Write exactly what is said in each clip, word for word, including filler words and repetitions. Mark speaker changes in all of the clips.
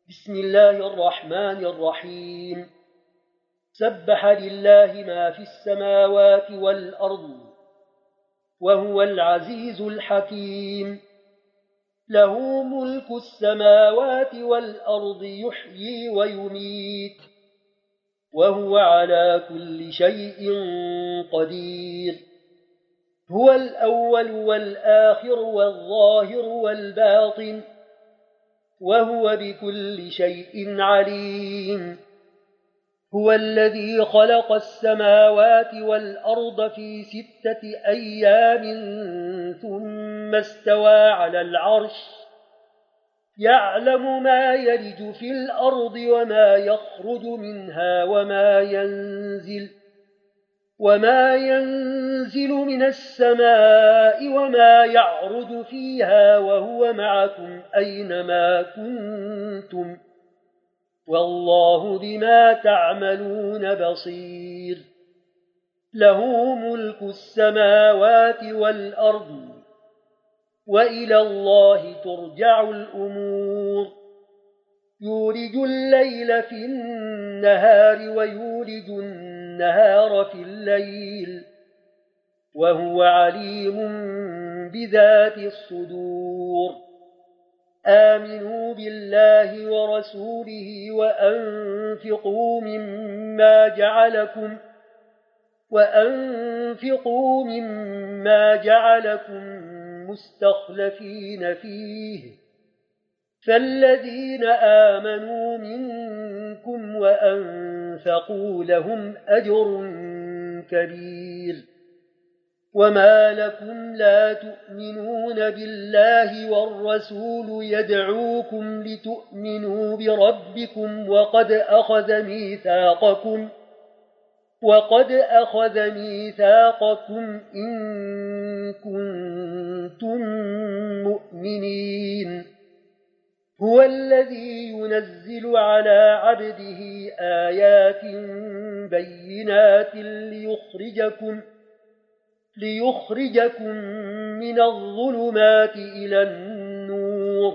Speaker 1: بسم الله الرحمن الرحيم سبح لله ما في السماوات والأرض وهو العزيز الحكيم له ملك السماوات والأرض يحيي ويميت وهو على كل شيء قدير هو الأول والآخر والظاهر والباطن وهو بكل شيء عليم هو الذي خلق السماوات والأرض في ستة أيام ثم استوى على العرش يعلم ما يلج في الأرض وما يخرج منها وما ينزل وما ينزل من السماء وما يعرج فيها وهو معكم أينما كنتم والله بما تعملون بصير له ملك السماوات والأرض وإلى الله ترجع الأمور يولج الليل في النهار ويولج النهار في الليل وهو عليم بذات الصدور آمنوا بالله ورسوله وأنفقوا مما جعلكم وأنفقوا مما جعلكم مستخلفين فيه فالذين آمنوا منكم وأنفقوا لهم أجر كبير وما لكم لا تؤمنون بالله والرسول يدعوكم لتؤمنوا بربكم وقد أخذ ميثاقكم وقد أخذ ميثاقكم إن كنتم مؤمنين هو الذي ينزل على عبده آيات بينات ليخرجكم ليخرجكم من الظلمات إلى النور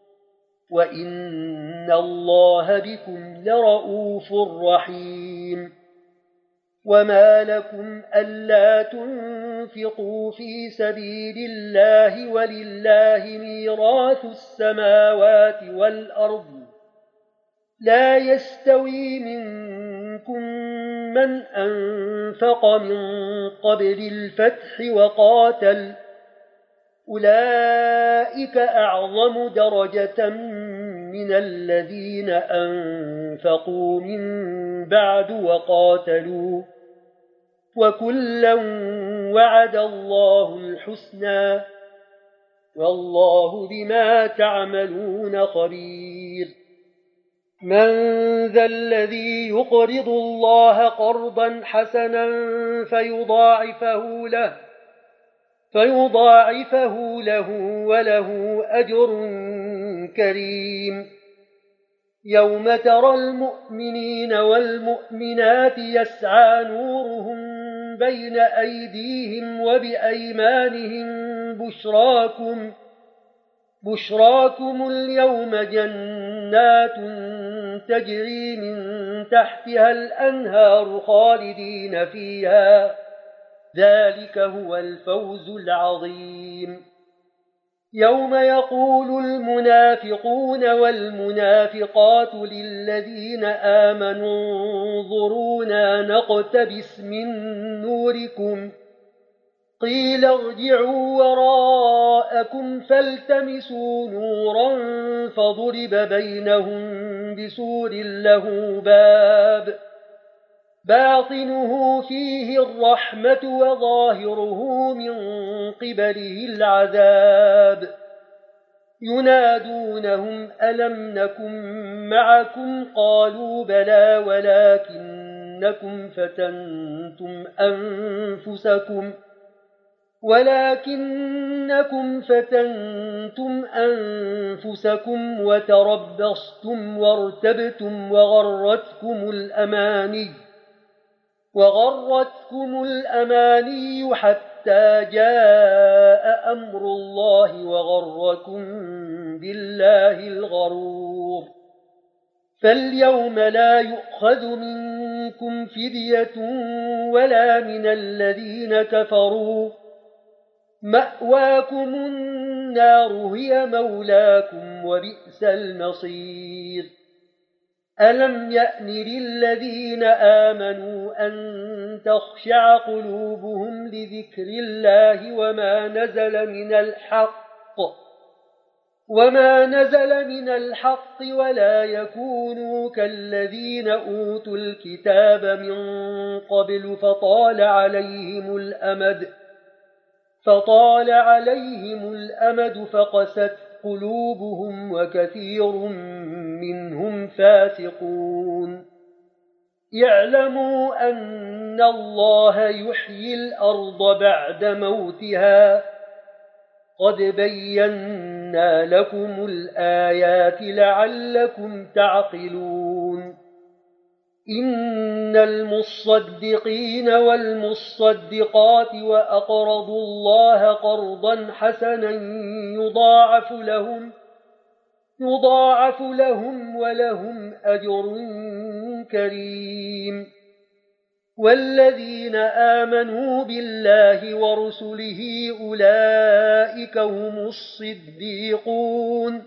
Speaker 1: وإن الله بكم لرؤوف رحيم وما لكم ألا تنفقوا في سبيل الله ولله ميراث السماوات والأرض لا يستوي منكم من أنفق من قبل الفتح وقاتل أولئك أعظم درجة من الذين أنفقوا من بعد وقاتلوا وكلا وعد الله الحسنى والله بما تعملون خبير من ذا الذي يقرض الله قرضا حسنا فيضاعفه له فيضاعفه له وله أجر كريم يوم ترى المؤمنين والمؤمنات يسعى نورهم بين أيديهم وبأيمانهم بشراكم بشراكم اليوم جنات تجري من تحتها الأنهار خالدين فيها ذلك هو الفوز العظيم يوم يقول المنافقون والمنافقات للذين آمنوا انظرونا نقتبس من نوركم قيل ارجعوا وراءكم فالتمسوا نورا فضرب بينهم بسور له باب باطنه فيه الرحمة وظاهره من قبله العذاب ينادونهم ألم نكن معكم قالوا بلى ولكنكم فتنتم أنفسكم ولكنكم فتنتم أنفسكم وتربصتم وارتبتم وغرتكم الأماني وغرتكم الأماني حتى جاء أمر الله وغركم بالله الغرور فاليوم لا يؤخذ منكم فدية ولا من الذين كفروا، مأواكم النار هي مولاكم وبئس المصير. ألم يأن للذين آمنوا أن تخشع قلوبهم لذكر الله وما نزل من الحق وما نزل من الحق ولا يكونوا كالذين أوتوا الكتاب من قبل فطال عليهم الأمد فطال عليهم الأمد فقست قلوبهم وكثير منهم فاسقون. يعلموا أن الله يحيي الأرض بعد موتها، قد بينا لكم الآيات لعلكم تعقلون. إن المصدقين والمصدقات وأقرضوا الله قرضا حسنا يضاعف لهم يضاعف لهم ولهم أجر كريم. والذين آمنوا بالله ورسله أولئك هم الصديقون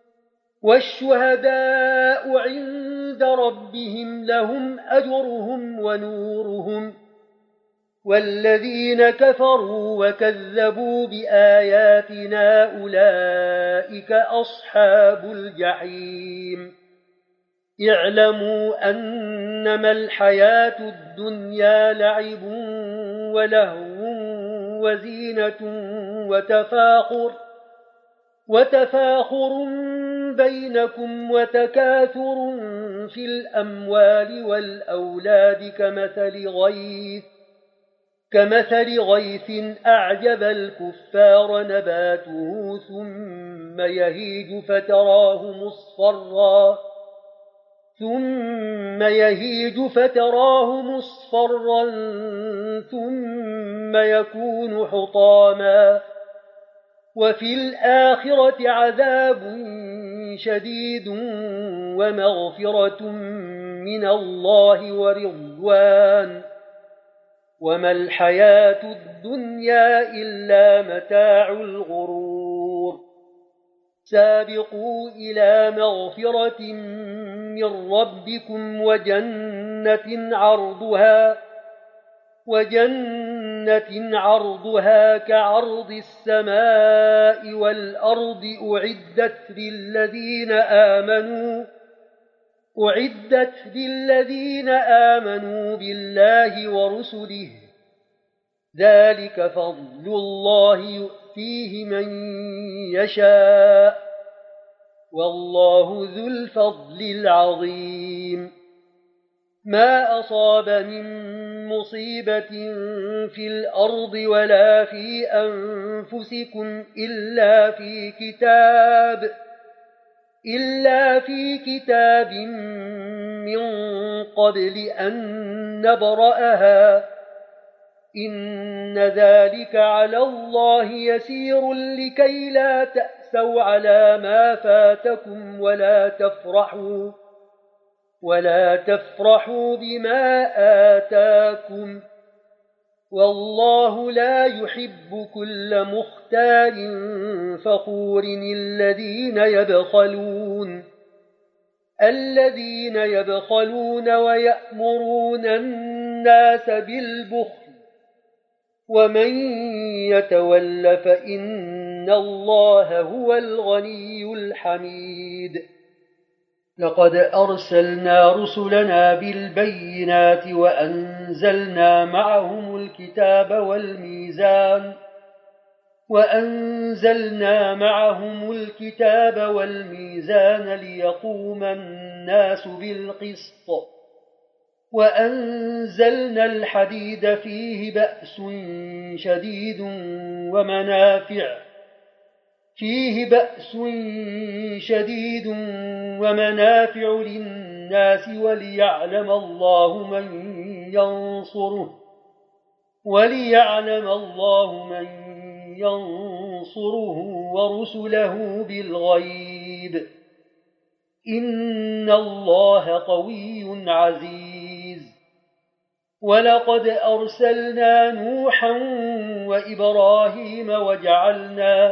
Speaker 1: والشهداء عند ربهم لهم أجرهم ونورهم. والذين كفروا وكذبوا بآياتنا أولئك أصحاب الجحيم. اعلموا أنما الحياة الدنيا لعب ولهو وزينة وتفاخر وتفاخر بينكم وتكاثر في الأموال والأولاد كمثل غيث كمثل غيث أعجب الكفار نباته ثم يهيج فتراه مصفرا ثم يهيج فتراه مصفرا ثم يكون حطاما وفي الآخرة عذاب شديد ومغفرة من الله ورضوان وما الحياة الدنيا إلا متاع الغرور. سابقوا إلى مغفرة من ربكم وجنة عرضها وجنة عرضها كعرض السماء والأرض أعدت للذين آمنوا أعدت للذين آمنوا بالله ورسله. ذلك فضل الله يؤتيه من يشاء والله ذو الفضل العظيم. ما أصاب من مصيبة في الأرض ولا في أنفسكم إلا في كتاب إلا في كتاب من قبل أن نبرأها إن ذلك على الله يسير لكي لا تأسوا على ما فاتكم ولا تفرحوا ولا تفرحوا بما آتاكم والله لا يحب كل مختال فخور. الذين يبخلون الذين يبخلون ويأمرون الناس بالبخل ومن يتول فإن الله هو الغني الحميد. لقد أرسلنا رسلنا بالبينات وأنزلنا معهم الكتاب والميزان وأنزلنا معهم الكتاب والميزان ليقوم الناس بالقسط وأنزلنا الحديد فيه بأس شديد ومنافع فيه بأس شديد ومنافع للناس وليعلم الله من ينصره وليعلم الله من ينصره ورسله بالغيب إن الله قوي عزيز ولقد أرسلنا نوحا وإبراهيم وجعلنا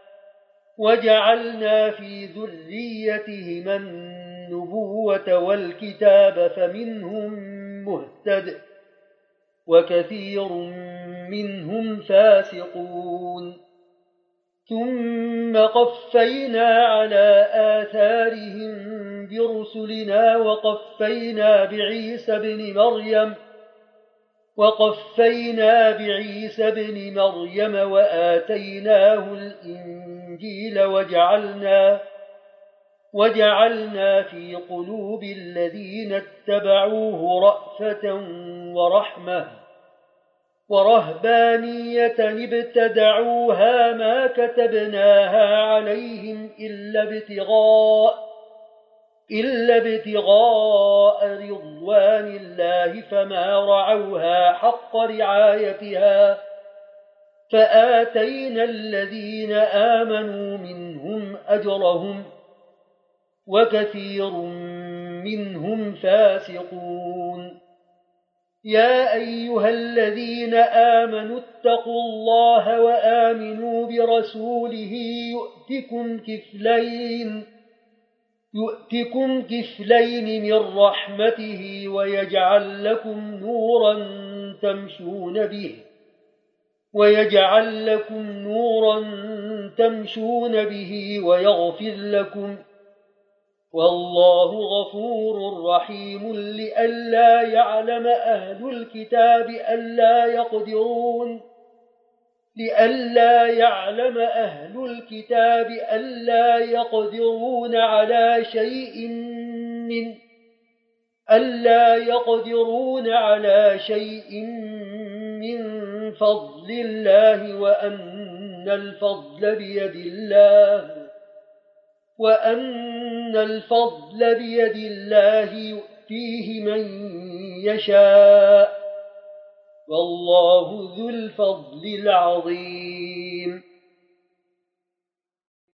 Speaker 1: وجعلنا في ذريتهما النبوة والكتاب فمنهم مهتد وكثير منهم فاسقون ثم قفينا على آثارهم برسلنا وقفينا بعيسى بن مريم وقفينا بعيسى بن مريم وآتيناه الإنجيل وجعلنا وجعلنا في قلوب الذين اتبعوه رأفة ورحمة ورهبانية ابتدعوها ما كتبناها عليهم إلا ابتغاء إلا ابتغاء رضوان الله فما رعوها حق رعايتها فآتينا الذين آمنوا منهم أجرهم وكثير منهم فاسقون يا أيها الذين آمنوا اتقوا الله وآمنوا برسوله يؤتكم كفلين يؤتكم كفلين من رحمته ويجعل لكم نورا تمشون به ويجعل لكم نورا تمشون به ويغفر لكم والله غفور رحيم لئلا يعلم أهل الكتاب ألا يقدرون لئلا يعلم أهل الكتاب ألا يقدرون على شيء من ألا يقدرون على شيء من فضل الله وأن الفضل بيد الله وأن الفضل بيد الله يؤتيه من يشاء والله ذو الفضل العظيم